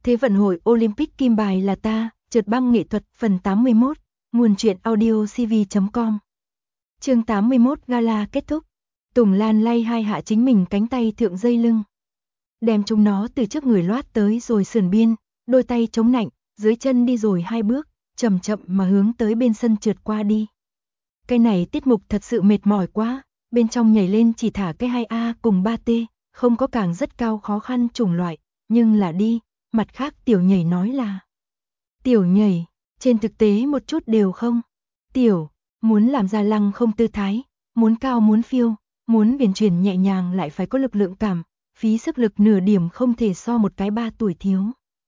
Thế vận hội Olympic kim bài là ta, trượt băng nghệ thuật phần 81, nguồn truyện audio cv.com. Chương 81 gala kết thúc. Tùng Lan lay hai hạ chính mình cánh tay thượng dây lưng. Đem chúng nó từ trước người loát tới rồi sườn biên, đôi tay chống nạnh, dưới chân đi rồi hai bước, chậm chậm mà hướng tới bên sân trượt qua đi. Cái này tiết mục thật sự mệt mỏi quá, bên trong nhảy lên chỉ thả cái 2A cùng 3T, không có càng rất cao khó khăn chủng loại, nhưng là đi, mặt khác tiểu nhảy nói là tiểu nhảy, trên thực tế một chút đều không. Tiểu, muốn làm ra lăng không tư thái, muốn cao muốn phiêu, muốn uyển chuyển nhẹ nhàng lại phải có lực lượng cảm, phí sức lực nửa điểm không thể so một cái 3 tuổi thiếu.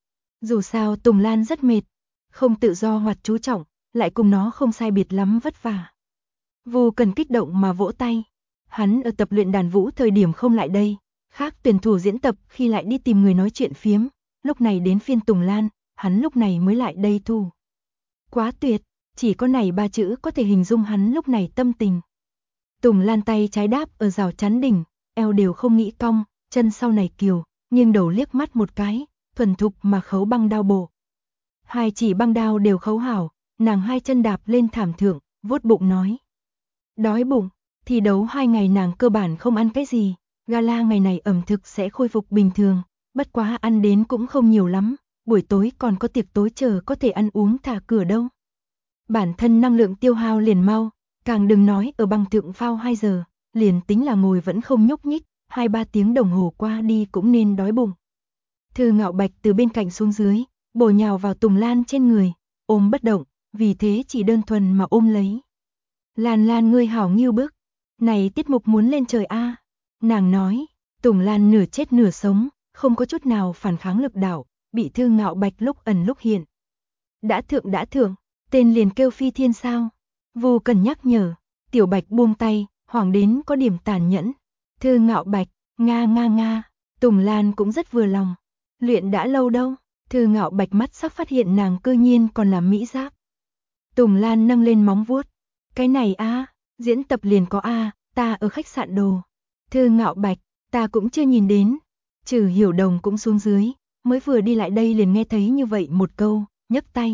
Dù sao Tùng Lan rất mệt, không tự do hoặc chú trọng, lại cùng nó không sai biệt lắm vất vả. Vô cần kích động mà vỗ tay, hắn ở tập luyện đàn vũ thời điểm không lại đây, khác tuyển thủ diễn tập khi lại đi tìm người nói chuyện phiếm, lúc này đến phiên Tùng Lan, hắn lúc này mới lại đây thu. Quá tuyệt, chỉ có này ba chữ có thể hình dung hắn lúc này tâm tình. Tùng Lan tay trái đáp ở rào chắn đỉnh, eo đều không nghĩ cong, chân sau này kiều, nghiêng đầu liếc mắt một cái, thuần thục mà khấu băng đao bổ. Hai chỉ băng đao đều khấu hảo, nàng hai chân đạp lên thảm thượng, vuốt bụng nói. Đói bụng, thi đấu 2 ngày nàng cơ bản không ăn cái gì, gala ngày này ẩm thực sẽ khôi phục bình thường, bất quá ăn đến cũng không nhiều lắm, buổi tối còn có tiệc tối chờ có thể ăn uống thả cửa đâu. Bản thân năng lượng tiêu hao liền mau, càng đừng nói ở băng thượng phao 2 giờ, liền tính là ngồi vẫn không nhúc nhích, 2-3 tiếng đồng hồ qua đi cũng nên đói bụng. Thư Ngạo Bạch từ bên cạnh xuống dưới, bổ nhào vào Tùng Lan trên người, ôm bất động, vì thế chỉ đơn thuần mà ôm lấy. Lan Lan ngươi hảo nghiêu bức, này tiết mục muốn lên trời a. Nàng nói, Tùng Lan nửa chết nửa sống, không có chút nào phản kháng lực đạo, bị Thư Ngạo Bạch lúc ẩn lúc hiện. Đã thượng, tên liền kêu phi thiên sao? Vô cần nhắc nhở, Tiểu Bạch buông tay, hoảng đến có điểm tàn nhẫn. Thư Ngạo Bạch, nga, Tùng Lan cũng rất vừa lòng. Luyện đã lâu đâu? Thư Ngạo Bạch mắt sắc phát hiện nàng cư nhiên còn làm mỹ giáp. Tùng Lan nâng lên móng vuốt. Cái này a, diễn tập liền có a, ta ở khách sạn đồ. Thư Ngạo Bạch, ta cũng chưa nhìn đến. Trừ Hiểu Đồng cũng xuống dưới, mới vừa đi lại đây liền nghe thấy như vậy một câu, nhấc tay.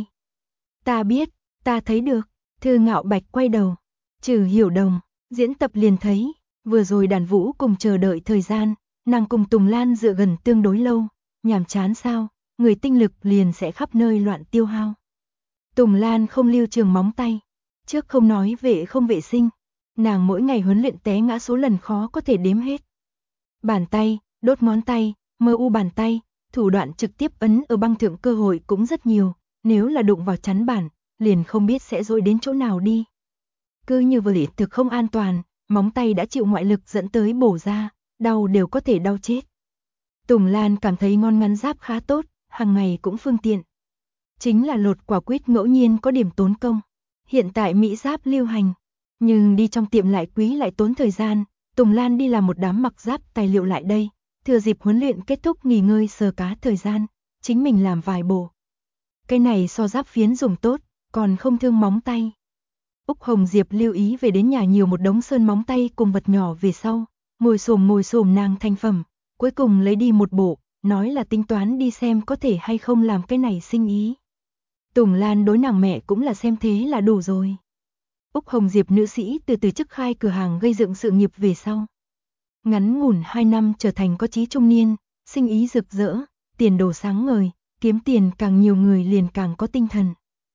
Ta biết, ta thấy được. Thư Ngạo Bạch quay đầu. Trừ Hiểu Đồng, diễn tập liền thấy, vừa rồi đàn vũ cùng chờ đợi thời gian, nàng cùng Tùng Lan dựa gần tương đối lâu, nhàm chán sao, người tinh lực liền sẽ khắp nơi loạn tiêu hao. Tùng Lan không lưu trường móng tay, trước không nói vệ không vệ sinh, nàng mỗi ngày huấn luyện té ngã số lần khó có thể đếm hết. Bàn tay, đốt ngón tay, mơ u bàn tay, thủ đoạn trực tiếp ấn ở băng thượng cơ hội cũng rất nhiều, nếu là đụng vào chắn bản, liền không biết sẽ dội đến chỗ nào đi. Cứ như vậy thực không an toàn, móng tay đã chịu ngoại lực dẫn tới bổ ra, đau đều có thể đau chết. Tùng Lan cảm thấy ngon ngắn giáp khá tốt, hàng ngày cũng phương tiện. Chính là lột quả quýt ngẫu nhiên có điểm tốn công. Hiện tại mỹ giáp lưu hành, nhưng đi trong tiệm lại quý lại tốn thời gian, Tùng Lan đi làm một đám mặc giáp tài liệu lại đây, thừa dịp huấn luyện kết thúc nghỉ ngơi sờ cá thời gian, chính mình làm vài bộ. Cái này so giáp phiến dùng tốt, còn không thương móng tay. Úc Hồng Diệp lưu ý về đến nhà nhiều một đống sơn móng tay cùng vật nhỏ về sau, ngồi xổm nàng thành phẩm, cuối cùng lấy đi một bộ, nói là tính toán đi xem có thể hay không làm cái này sinh ý. Tùng Lan đối nàng mẹ cũng là xem thế là đủ rồi. Úc Hồng Diệp nữ sĩ từ chức khai cửa hàng gây dựng sự nghiệp về sau. Ngắn ngủn 2 năm trở thành có chí trung niên, sinh ý rực rỡ, tiền đồ sáng ngời, kiếm tiền càng nhiều người liền càng có tinh thần.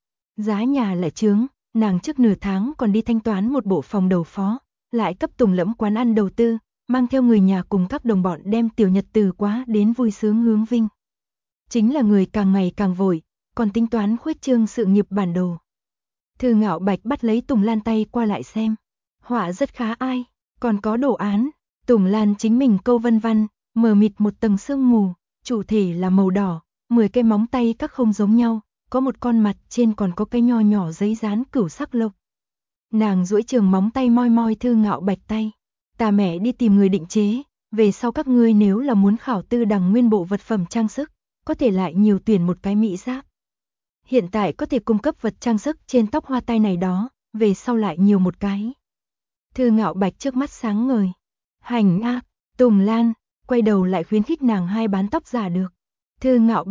Giá nhà lại chướng, nàng trước nửa tháng còn đi thanh toán một bộ phòng đầu phó, lại cấp Tùng Lẫm quán ăn đầu tư, mang theo người nhà cùng các đồng bọn đem tiểu nhật từ quá đến vui sướng hướng vinh. Chính là người càng ngày càng vội, còn tính toán khuếch trương sự nghiệp bản đồ. Thư Ngạo Bạch bắt lấy Tùng Lan tay qua lại xem. Họa rất khá ai, còn có đồ án. Tùng Lan chính mình câu vân văn, mờ mịt một tầng sương mù, chủ thể là màu đỏ, 10 cái móng tay các không giống nhau, có một con mặt trên còn có cái nho nhỏ giấy dán cửu sắc lộc. Nàng duỗi trường móng tay moi moi Thư Ngạo Bạch tay. Ta mẹ đi tìm người định chế, về sau các ngươi nếu là muốn khảo tư đằng nguyên bộ vật phẩm trang sức, có thể lại nhiều tuyển một cái mỹ giáp. Hiện tại có thể cung cấp vật trang sức trên tóc hoa tai này đó, về sau lại nhiều một cái. Thư Ngạo Bạch trước mắt sáng ngời. Hành a, Tùng Lan, quay đầu lại khuyến khích nàng hai bán tóc giả được. Thư Ngạo Bạch,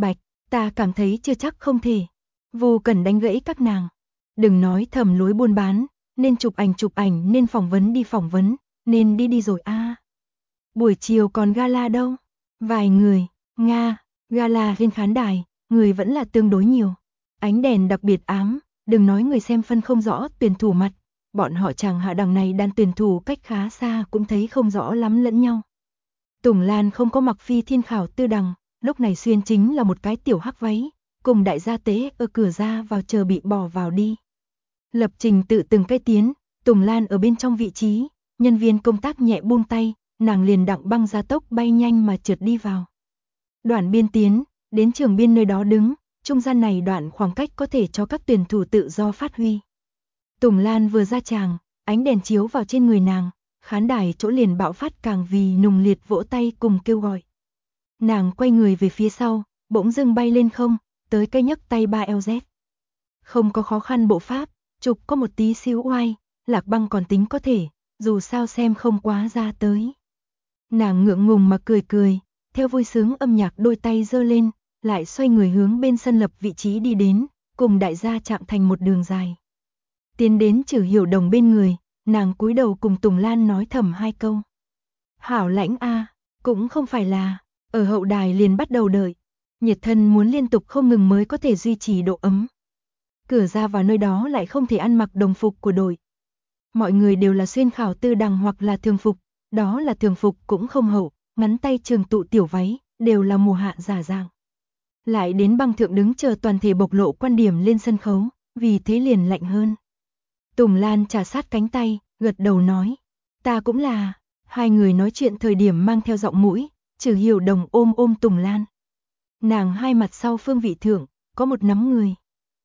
Ta cảm thấy chưa chắc không thể. Vô Cẩn đánh gãy các nàng. Đừng nói thầm lối buôn bán, nên chụp ảnh, nên phỏng vấn đi phỏng vấn, nên đi rồi a. Buổi chiều còn gala đâu? Vài người, Nga, gala lên khán đài, người vẫn là tương đối nhiều. Ánh đèn đặc biệt ám, đừng nói người xem phân không rõ tuyển thủ mặt, bọn họ chàng hạ đẳng này đàn tuyển thủ cách khá xa cũng thấy không rõ lắm lẫn nhau. Tùng Lan không có mặc phi thiên khảo tư đằng, lúc này xuyên chính là một cái tiểu hắc váy, cùng đại gia tế ở cửa ra vào chờ bị bỏ vào đi. Lập trình tự từng cái tiến, Tùng Lan ở bên trong vị trí, nhân viên công tác nhẹ buông tay, nàng liền đặng băng gia tốc bay nhanh mà trượt đi vào. Đoạn biên tiến, đến trường biên nơi đó đứng, trung gian này đoạn khoảng cách có thể cho các tuyển thủ tự do phát huy. Tùng Lan vừa ra tràng, ánh đèn chiếu vào trên người nàng, khán đài chỗ liền bạo phát càng vì nùng liệt vỗ tay cùng kêu gọi. Nàng quay người về phía sau, bỗng dưng bay lên không, tới cây nhấc tay 3LZ. Không có khó khăn bộ pháp, chụp có một tí xíu oai, Lạc Băng còn tính có thể, dù sao xem không quá ra tới. Nàng ngượng ngùng mà cười, theo vui sướng âm nhạc đôi tay giơ lên, lại xoay người hướng bên sân lập vị trí đi đến, cùng đại gia chạm thành một đường dài. Tiến đến Trử Hiểu Đồng bên người, nàng cúi đầu cùng Tùng Lan nói thầm hai câu. Hảo lãnh a, cũng không phải là, ở hậu đài liền bắt đầu đợi. Nhiệt thân muốn liên tục không ngừng mới có thể duy trì độ ấm. Cửa ra vào nơi đó lại không thể ăn mặc đồng phục của đội. Mọi người đều là xuyên khảo tư đằng hoặc là thường phục, đó là thường phục cũng không hậu, ngắn tay trường tụ tiểu váy, đều là mùa hạ giả dạng. Lại đến băng thượng đứng chờ toàn thể bộc lộ quan điểm lên sân khấu, vì thế liền lạnh hơn. Tùng Lan trà sát cánh tay, gật đầu nói, ta cũng là. Hai người nói chuyện thời điểm mang theo giọng mũi, Trử Hiểu Đồng ôm Tùng Lan. Nàng hai mặt sau phương vị thượng, có một nắm người.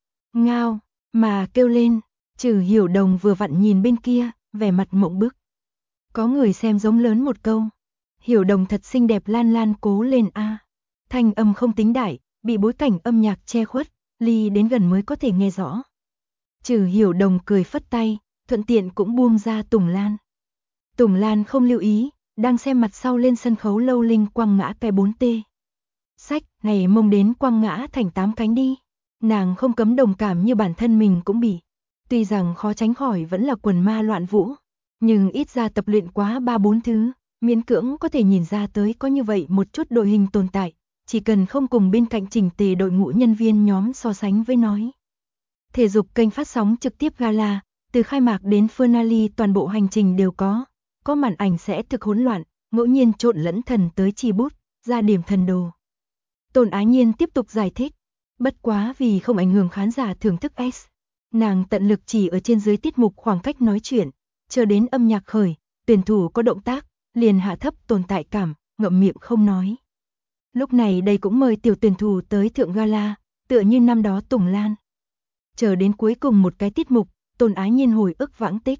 Ngao, mà kêu lên, Trử Hiểu Đồng vừa vặn nhìn bên kia, vẻ mặt mộng bức. Có người xem giống lớn một câu. Hiểu Đồng thật xinh đẹp, Lan cố lên a. Thanh âm không tính đại, bị bối cảnh âm nhạc che khuất, ly đến gần mới có thể nghe rõ. Trử Hiểu Đồng cười phất tay, thuận tiện cũng buông ra Tùng Lan. Tùng Lan không lưu ý, đang xem mặt sau lên sân khấu Lâu Linh quăng ngã cái 4T. Sách, này mông đến quăng ngã thành 8 cánh đi. Nàng không cấm đồng cảm như bản thân mình cũng bị. Tuy rằng khó tránh khỏi vẫn là quần ma loạn vũ, nhưng ít ra tập luyện quá 3-4 thứ, miễn cưỡng có thể nhìn ra tới có như vậy một chút đội hình tồn tại, chỉ cần không cùng bên cạnh chỉnh tề đội ngũ nhân viên nhóm so sánh với nói. Thể dục kênh phát sóng trực tiếp gala, từ khai mạc đến finale toàn bộ hành trình đều có màn ảnh sẽ thực hỗn loạn, ngẫu nhiên trộn lẫn thần tới chi bút, ra điểm thần đồ. Tôn Ái Nhiên tiếp tục giải thích, bất quá vì không ảnh hưởng khán giả thưởng thức S. Nàng tận lực chỉ ở trên dưới tiết mục khoảng cách nói chuyện, chờ đến âm nhạc khởi, tuyển thủ có động tác, liền hạ thấp tồn tại cảm, ngậm miệng không nói. Lúc này đây cũng mời tiểu tuyển thủ tới thượng gala, tựa như năm đó Tùng Lan. Chờ đến cuối cùng một cái tiết mục, Tôn Ái Nhiên hồi ức vãng tích.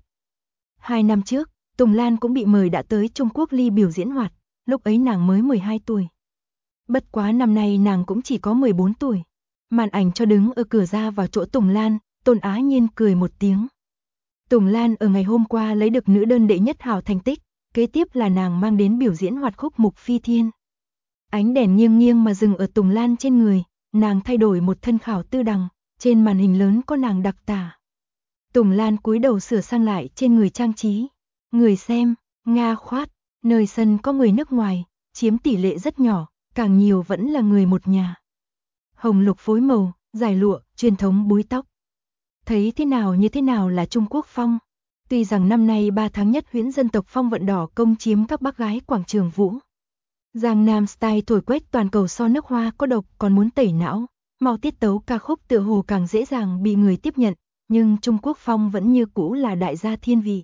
2 năm trước, Tùng Lan cũng bị mời đã tới Trung Quốc Ly biểu diễn hoạt, lúc ấy nàng mới 12 tuổi. Bất quá năm nay nàng cũng chỉ có 14 tuổi. Màn ảnh cho đứng ở cửa ra vào chỗ Tùng Lan, Tôn Ái Nhiên cười một tiếng. Tùng Lan ở ngày hôm qua lấy được nữ đơn đệ nhất hào thành tích, kế tiếp là nàng mang đến biểu diễn hoạt khúc Mục Phi Thiên. Ánh đèn nghiêng mà dừng ở Tùng Lan trên người, nàng thay đổi một thân khảo tư đằng, trên màn hình lớn có nàng đặc tả. Tùng Lan cúi đầu sửa sang lại trên người trang trí. Người xem, Nga khoát, nơi sân có người nước ngoài, chiếm tỷ lệ rất nhỏ, càng nhiều vẫn là người một nhà. Hồng lục phối màu, dài lụa, truyền thống búi tóc. Thấy thế nào như thế nào là Trung Quốc phong. Tuy rằng năm nay 3 tháng nhất huyễn dân tộc phong vận đỏ công chiếm các bác gái quảng trường vũ. Giang Nam style thổi quét toàn cầu so nước hoa có độc còn muốn tẩy não, mau tiết tấu ca khúc tựa hồ càng dễ dàng bị người tiếp nhận, nhưng Trung Quốc phong vẫn như cũ là đại gia thiên vị.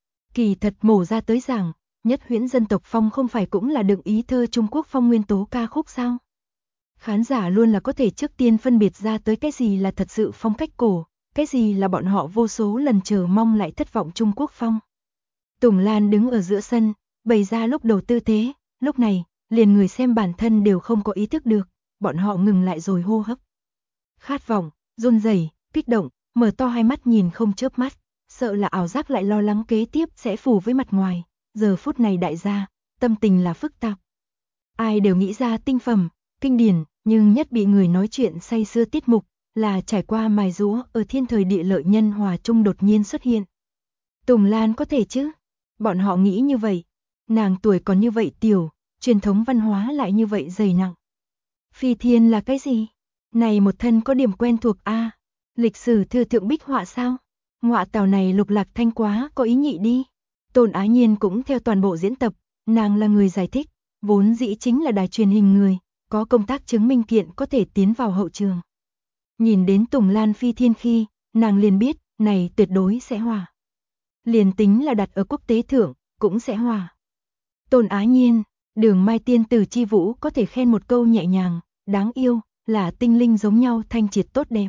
Kỳ thật mổ ra tới rằng, nhất huyễn dân tộc phong không phải cũng là đựng ý thơ Trung Quốc phong nguyên tố ca khúc sao? Khán giả luôn là có thể trước tiên phân biệt ra tới cái gì là thật sự phong cách cổ, cái gì là bọn họ vô số lần chờ mong lại thất vọng Trung Quốc phong. Tùng Lan đứng ở giữa sân, bày ra lúc đầu tư thế, lúc này, liền người xem bản thân đều không có ý thức được, bọn họ ngừng lại rồi hô hấp. Khát vọng, run rẩy, kích động, mở to hai mắt nhìn không chớp mắt, sợ là ảo giác lại lo lắng kế tiếp sẽ phủ với mặt ngoài, giờ phút này đại gia, tâm tình là phức tạp. Ai đều nghĩ ra tinh phẩm, kinh điển, nhưng nhất bị người nói chuyện say sưa tiết mục là trải qua mài giũa ở thiên thời địa lợi nhân hòa chung đột nhiên xuất hiện. Tùng Lan có thể chứ? Bọn họ nghĩ như vậy. Nàng tuổi còn như vậy tiểu, truyền thống văn hóa lại như vậy dày nặng. Phi thiên là cái gì? Này một thân có điểm quen thuộc a. Lịch sử thư thượng bích họa sao? Ngọa tào này Lục Lạc Thanh quá có ý nhị đi. Tôn Á Nhiên cũng theo toàn bộ diễn tập, nàng là người giải thích, vốn dĩ chính là đài truyền hình người, có công tác chứng minh kiện có thể tiến vào hậu trường. Nhìn đến Tùng Lan phi thiên khi, nàng liền biết, này tuyệt đối sẽ hòa. Liền tính là đặt ở quốc tế thượng, cũng sẽ hòa. Tôn Á Nhiên, Đường Mai tiên tử chi vũ có thể khen một câu nhẹ nhàng, đáng yêu, là tinh linh giống nhau thanh triệt tốt đẹp.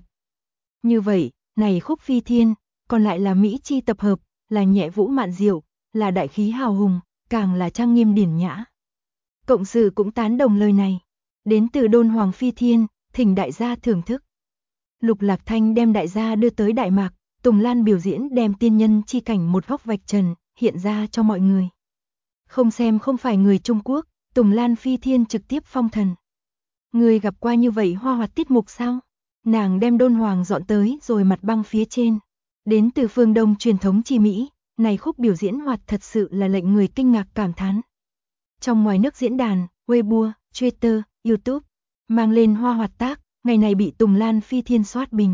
Như vậy, này khúc phi thiên, còn lại là mỹ chi tập hợp, là nhẹ vũ mạn diệu, là đại khí hào hùng, càng là trang nghiêm điển nhã. Cộng sự cũng tán đồng lời này. Đến từ Đôn Hoàng phi thiên, thỉnh đại gia thưởng thức. Lục Lạc Thanh đem đại gia đưa tới Đại Mạc, Tùng Lan biểu diễn đem tiên nhân chi cảnh một góc vạch trần, hiện ra cho mọi người. Không xem không phải người Trung Quốc, Tùng Lan phi thiên trực tiếp phong thần. Người gặp qua như vậy hoa hoạt tiết mục sao? Nàng đem Đôn Hoàng dọn tới rồi mặt băng phía trên. Đến từ phương Đông truyền thống chi Mỹ, này khúc biểu diễn hoạt thật sự là lệnh người kinh ngạc cảm thán. Trong ngoài nước diễn đàn, Weibo, Twitter, YouTube, mang lên hoa hoạt tác, ngày này bị Tùng Lan phi thiên soát bình.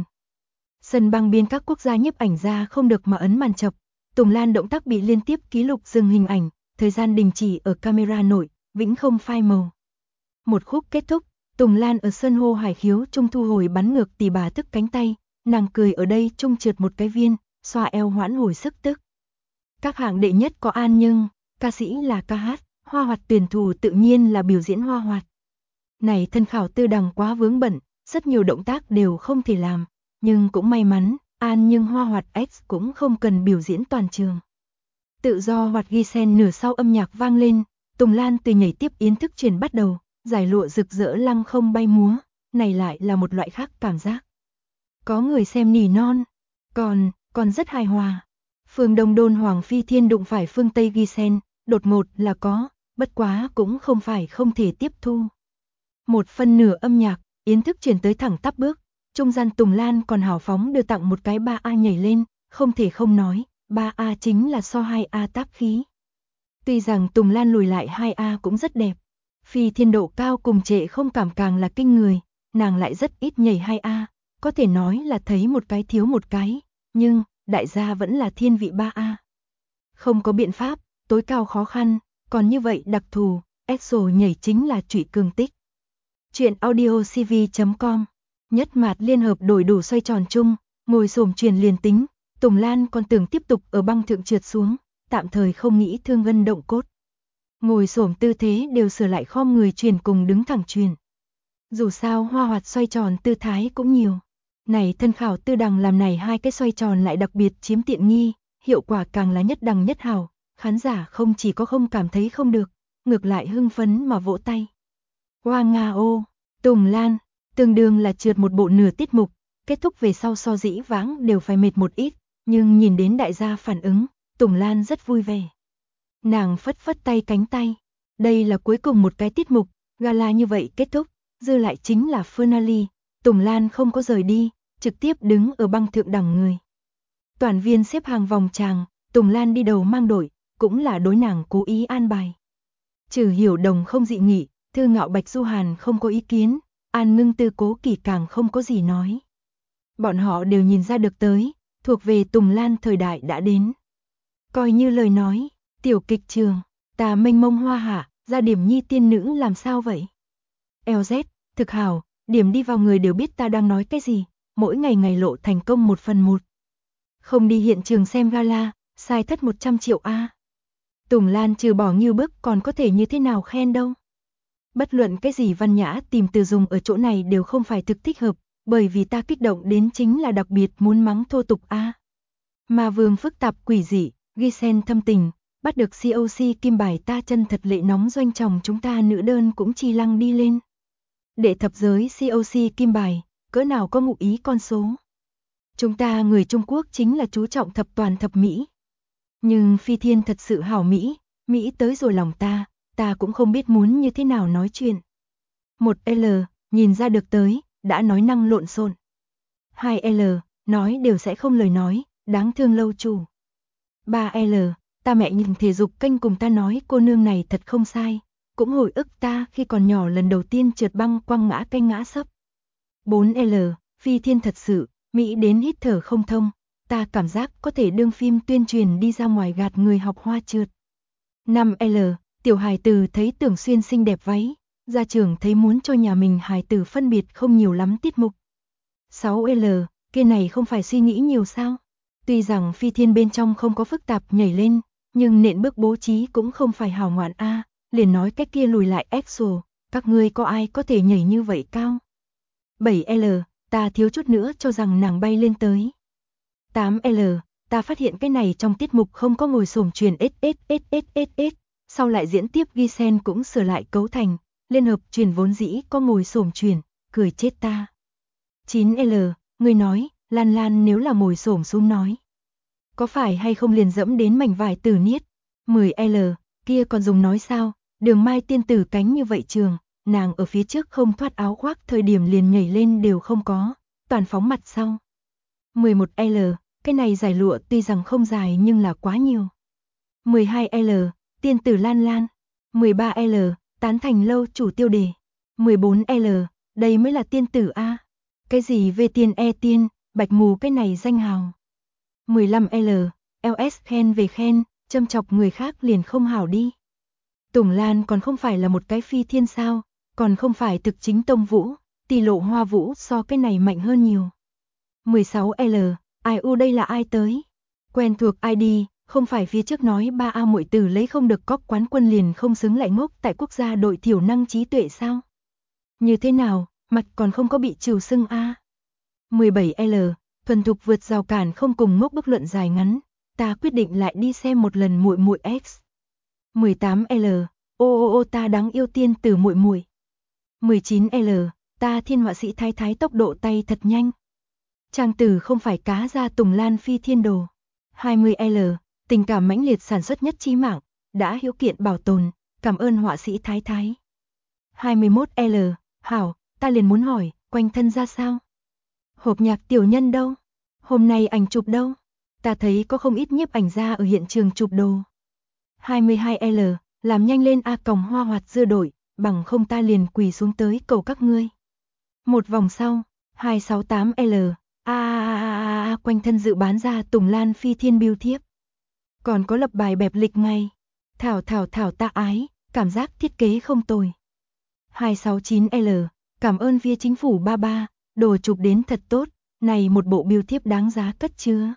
Sân băng biên các quốc gia nhiếp ảnh ra không được mà ấn màn chập, Tùng Lan động tác bị liên tiếp ký lục dừng hình ảnh, thời gian đình chỉ ở camera nội, vĩnh không phai màu. Một khúc kết thúc, Tùng Lan ở sân hô hải khiếu trung thu hồi bắn ngược tỷ bà thức cánh tay, nàng cười ở đây trung trượt một cái viên, xoa eo hoãn hồi sức tức. Các hạng đệ nhất có An Nhưng, ca sĩ là ca hát, hoa hoạt tuyển thủ tự nhiên là biểu diễn hoa hoạt. Này thân khảo tư đằng quá vướng bận, rất nhiều động tác đều không thể làm, nhưng cũng may mắn, An Nhưng hoa hoạt X cũng không cần biểu diễn toàn trường. Tự do hoạt ghi sen nửa sau âm nhạc vang lên, Tùng Lan từ nhảy tiếp yến thức truyền bắt đầu, giải lụa rực rỡ lăng không bay múa, này lại là một loại khác cảm giác. Có người xem nỉ non, còn rất hài hòa. Phương Đông Đôn Hoàng phi thiên đụng phải phương Tây ghi sen, đột ngột là có, bất quá cũng không phải không thể tiếp thu. Một phân nửa âm nhạc, yến thức chuyển tới thẳng tắp bước, trung gian Tùng Lan còn hào phóng đưa tặng một cái 3A nhảy lên, không thể không nói, 3A chính là so 2A táp khí. Tuy rằng Tùng Lan lùi lại 2A cũng rất đẹp, phi thiên độ cao cùng trệ không cảm càng là kinh người, nàng lại rất ít nhảy 2A, có thể nói là thấy một cái thiếu một cái, nhưng đại gia vẫn là thiên vị 3A. Không có biện pháp, tối cao khó khăn, còn như vậy đặc thù, EXO nhảy chính là trụy cường tích. Chuyện audio cv.com, nhất mạt liên hợp đổi đủ xoay tròn chung, ngồi xổm truyền liền tính, Tùng Lan còn tưởng tiếp tục ở băng thượng trượt xuống, tạm thời không nghĩ thương gân động cốt. Ngồi xổm tư thế đều sửa lại khom người truyền cùng đứng thẳng truyền. Dù sao hoa hoạt xoay tròn tư thái cũng nhiều. Này thân khảo tư đằng làm này hai cái xoay tròn lại đặc biệt chiếm tiện nghi, hiệu quả càng là nhất đẳng nhất hảo, khán giả không chỉ có không cảm thấy không được, ngược lại hưng phấn mà vỗ tay. Hoa Nga ô, Tùng Lan, tương đương là trượt một bộ nửa tiết mục, kết thúc về sau so dĩ vãng đều phải mệt một ít, nhưng nhìn đến đại gia phản ứng, Tùng Lan rất vui vẻ. Nàng phất phất tay cánh tay, đây là cuối cùng một cái tiết mục, gala như vậy kết thúc, dư lại chính là finale, Tùng Lan không có rời đi, trực tiếp đứng ở băng thượng đẳng người. Toàn viên xếp hàng vòng tràng, Tùng Lan đi đầu mang đội, cũng là đối nàng cố ý an bài. Trừ Hiểu Đồng không dị nghị, Thư Ngạo Bạch Du Hàn không có ý kiến, An Ngưng Tư Cố Kỳ càng không có gì nói. Bọn họ đều nhìn ra được tới, thuộc về Tùng Lan thời đại đã đến. Coi như lời nói, tiểu kịch trường, tà mênh mông hoa hạ, ra điểm nhi tiên nữ làm sao vậy? LZ, thực hảo, điểm đi vào người đều biết ta đang nói cái gì, mỗi ngày ngày lộ thành công 1/1. Không đi hiện trường xem gala, sai thất 100 triệu A. Tùng Lan trừ bỏ như bức còn có thể như thế nào khen đâu. Bất luận cái gì văn nhã tìm từ dùng ở chỗ này đều không phải thực thích hợp, bởi vì ta kích động đến chính là đặc biệt muốn mắng thô tục A. Mà vương phức tạp quỷ dị, ghi sen thâm tình, bắt được COC kim bài ta chân thật lệ nóng doanh chồng chúng ta nữ đơn cũng chi lăng đi lên. Đệ thập giới COC kim bài, cỡ nào có ngụ ý con số. Chúng ta người Trung Quốc chính là chú trọng thập toàn thập mỹ. Nhưng phi thiên thật sự hảo Mỹ, Mỹ tới rồi lòng ta cũng không biết muốn như thế nào nói chuyện. Một L, nhìn ra được tới, đã nói năng lộn xộn. 2L, nói đều sẽ không lời nói, đáng thương lâu chủ. 3L, ta mẹ nhìn thể dục kênh cùng ta nói cô nương này thật không sai, cũng hồi ức ta khi còn nhỏ lần đầu tiên trượt băng quăng ngã cái ngã sấp. 4L, phi thiên thật sự, Mỹ đến hít thở không thông, ta cảm giác có thể đương phim tuyên truyền đi ra ngoài gạt người học hoa trượt. 5L, tiểu hài tử thấy Tưởng Xuyên xinh đẹp váy, gia trưởng thấy muốn cho nhà mình hài tử phân biệt không nhiều lắm tiết mục. 6L, kia này không phải suy nghĩ nhiều sao? Tuy rằng phi thiên bên trong không có phức tạp nhảy lên, nhưng nện bước bố trí cũng không phải hào ngoạn a, liền nói cách kia lùi lại exo, các ngươi có ai có thể nhảy như vậy cao? 7L, ta thiếu chút nữa cho rằng nàng bay lên tới. 8L, ta phát hiện cái này trong tiết mục không có ngồi xổm truyền SSSSSS, sau lại diễn tiếp ghi sen cũng sửa lại cấu thành, liên hợp truyền vốn dĩ có ngồi xổm truyền, cười chết ta. 9L, người nói, Lan Lan nếu là ngồi xổm xuống nói, có phải hay không liền dẫm đến mảnh vải tử niết. 10L, kia còn dùng nói sao, Đường Mai tiên tử cánh như vậy trường, nàng ở phía trước không thoát áo khoác thời điểm liền nhảy lên đều không có, toàn phóng mặt sau. 11L, cái này giải lụa tuy rằng không dài nhưng là quá nhiều. 12L, tiên tử Lan Lan. 13L, tán thành lâu chủ tiêu đề. 14L, đây mới là tiên tử a. Cái gì về tiên e tiên, bạch mù cái này danh hào. 15L, LS khen về khen, châm chọc người khác liền không hảo đi. Tùng Lan còn không phải là một cái phi thiên sao, còn không phải thực chính tông vũ, tỷ lộ hoa vũ so cái này mạnh hơn nhiều. 16L, ai u đây là ai tới? Quen thuộc ID, không phải phía trước nói 3A muội tử lấy không được cóc quán quân liền không xứng lại ngốc tại quốc gia đội thiểu năng trí tuệ sao? Như thế nào, mặt còn không có bị trừ sưng a. 17L, thuần thục vượt rào cản không cùng ngốc bức luận dài ngắn, ta quyết định lại đi xem một lần muội muội X. 18L, ô ta đáng yêu tiên tử muội muội. 19L, ta thiên họa sĩ thái thái tốc độ tay thật nhanh. Trang tử không phải cá ra Tùng Lan phi thiên đồ. 20L, tình cảm mãnh liệt sản xuất nhất trí mạng, đã hiếu kiện bảo tồn, cảm ơn họa sĩ thái thái. 21L, hảo, ta liền muốn hỏi, quanh thân ra sao? Hộp nhạc tiểu nhân đâu? Hôm nay ảnh chụp đâu? Ta thấy có không ít nhiếp ảnh gia ở hiện trường chụp đồ. 22L, làm nhanh lên a còng hoa hoạt dưa đổi, bằng không ta liền quỳ xuống tới cầu các ngươi. Một vòng sau, 268L, quanh thân dự bán ra Tùng Lan phi thiên biêu thiếp. Còn có lập bài bẹp lịch ngay. Thảo ta ái, cảm giác thiết kế không tồi. 269L, cảm ơn phía chính phủ 33, đồ chụp đến thật tốt, này một bộ biêu thiếp đáng giá cất chưa?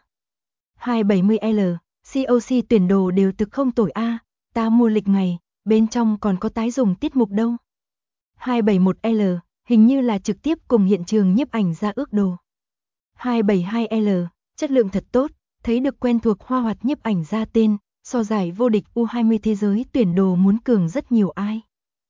270L, COC tuyển đồ đều thực không tồi a, ta mua lịch ngày, bên trong còn có tái dùng tiết mục đâu. 271L, hình như là trực tiếp cùng hiện trường nhiếp ảnh ra ước đồ. 272L, chất lượng thật tốt, thấy được quen thuộc hoa hoạt nhiếp ảnh ra tên, so giải vô địch U20 thế giới tuyển đồ muốn cường rất nhiều ai.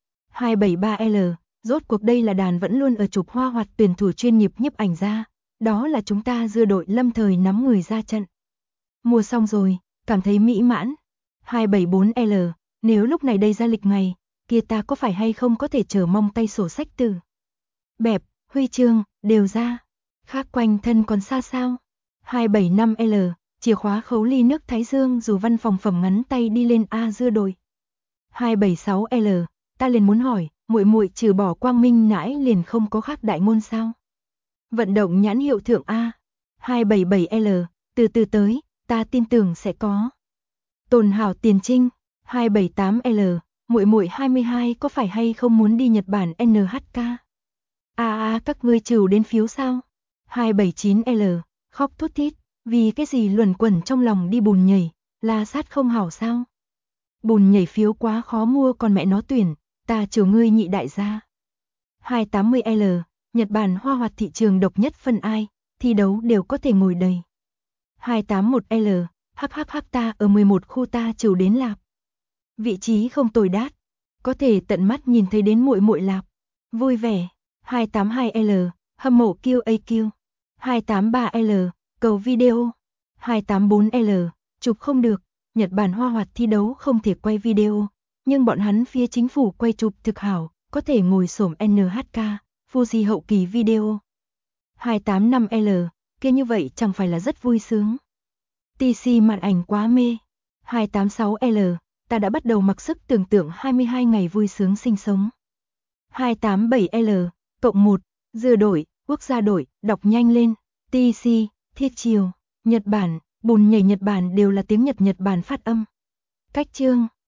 273L, rốt cuộc đây là đàn vẫn luôn ở chụp hoa hoạt tuyển thủ chuyên nghiệp nhiếp ảnh ra, đó là chúng ta dưa đội lâm thời nắm người ra trận. Mua xong rồi, cảm thấy mỹ mãn. 274L, nếu lúc này đây ra lịch ngày, kia ta có phải hay không có thể chờ mong tay sổ sách từ. Bẹp, huy chương, đều ra. Khác quanh thân còn xa sao. 275L, chìa khóa khấu ly nước Thái Dương dù văn phòng phẩm ngắn tay đi lên A dưa đồi. 276L, ta liền muốn hỏi, muội muội trừ bỏ quang minh nãi liền không có khác đại ngôn sao? Vận động nhãn hiệu thượng A. 277L, từ từ tới, ta tin tưởng sẽ có. Tồn hảo tiền trinh. 278L, muội muội 22 có phải hay không muốn đi Nhật Bản NHK? Các ngươi trừ đến phiếu sao? 279L, khóc thút thít, vì cái gì luẩn quẩn trong lòng đi bùn nhảy, la sát không hảo sao? Bùn nhảy phiếu quá khó mua còn mẹ nó tuyển, ta chiều ngươi nhị đại gia. 280L, Nhật Bản hoa hoạt thị trường độc nhất phân ai, thi đấu đều có thể ngồi đầy. 281L, hắc ta ở 11 khu ta chiều đến lạp. Vị trí không tồi đát, có thể tận mắt nhìn thấy đến muội muội lạp. Vui vẻ. 282L, hâm mộ QAQ. 283L, cầu video. 284L, chụp không được, Nhật Bản hoa hoạt thi đấu không thể quay video, nhưng bọn hắn phía chính phủ quay chụp thực hảo, có thể ngồi xổm NHK, Fuji hậu kỳ video. 285L, kia như vậy chẳng phải là rất vui sướng. TC màn ảnh quá mê. 286L, ta đã bắt đầu mặc sức tưởng tượng 22 ngày vui sướng sinh sống. 287L, cộng 1, dừa đổi, quốc gia đổi, đọc nhanh lên. TC, thiết chiều, Nhật Bản, bùn nhảy Nhật Bản đều là tiếng Nhật Bản phát âm. Cách chương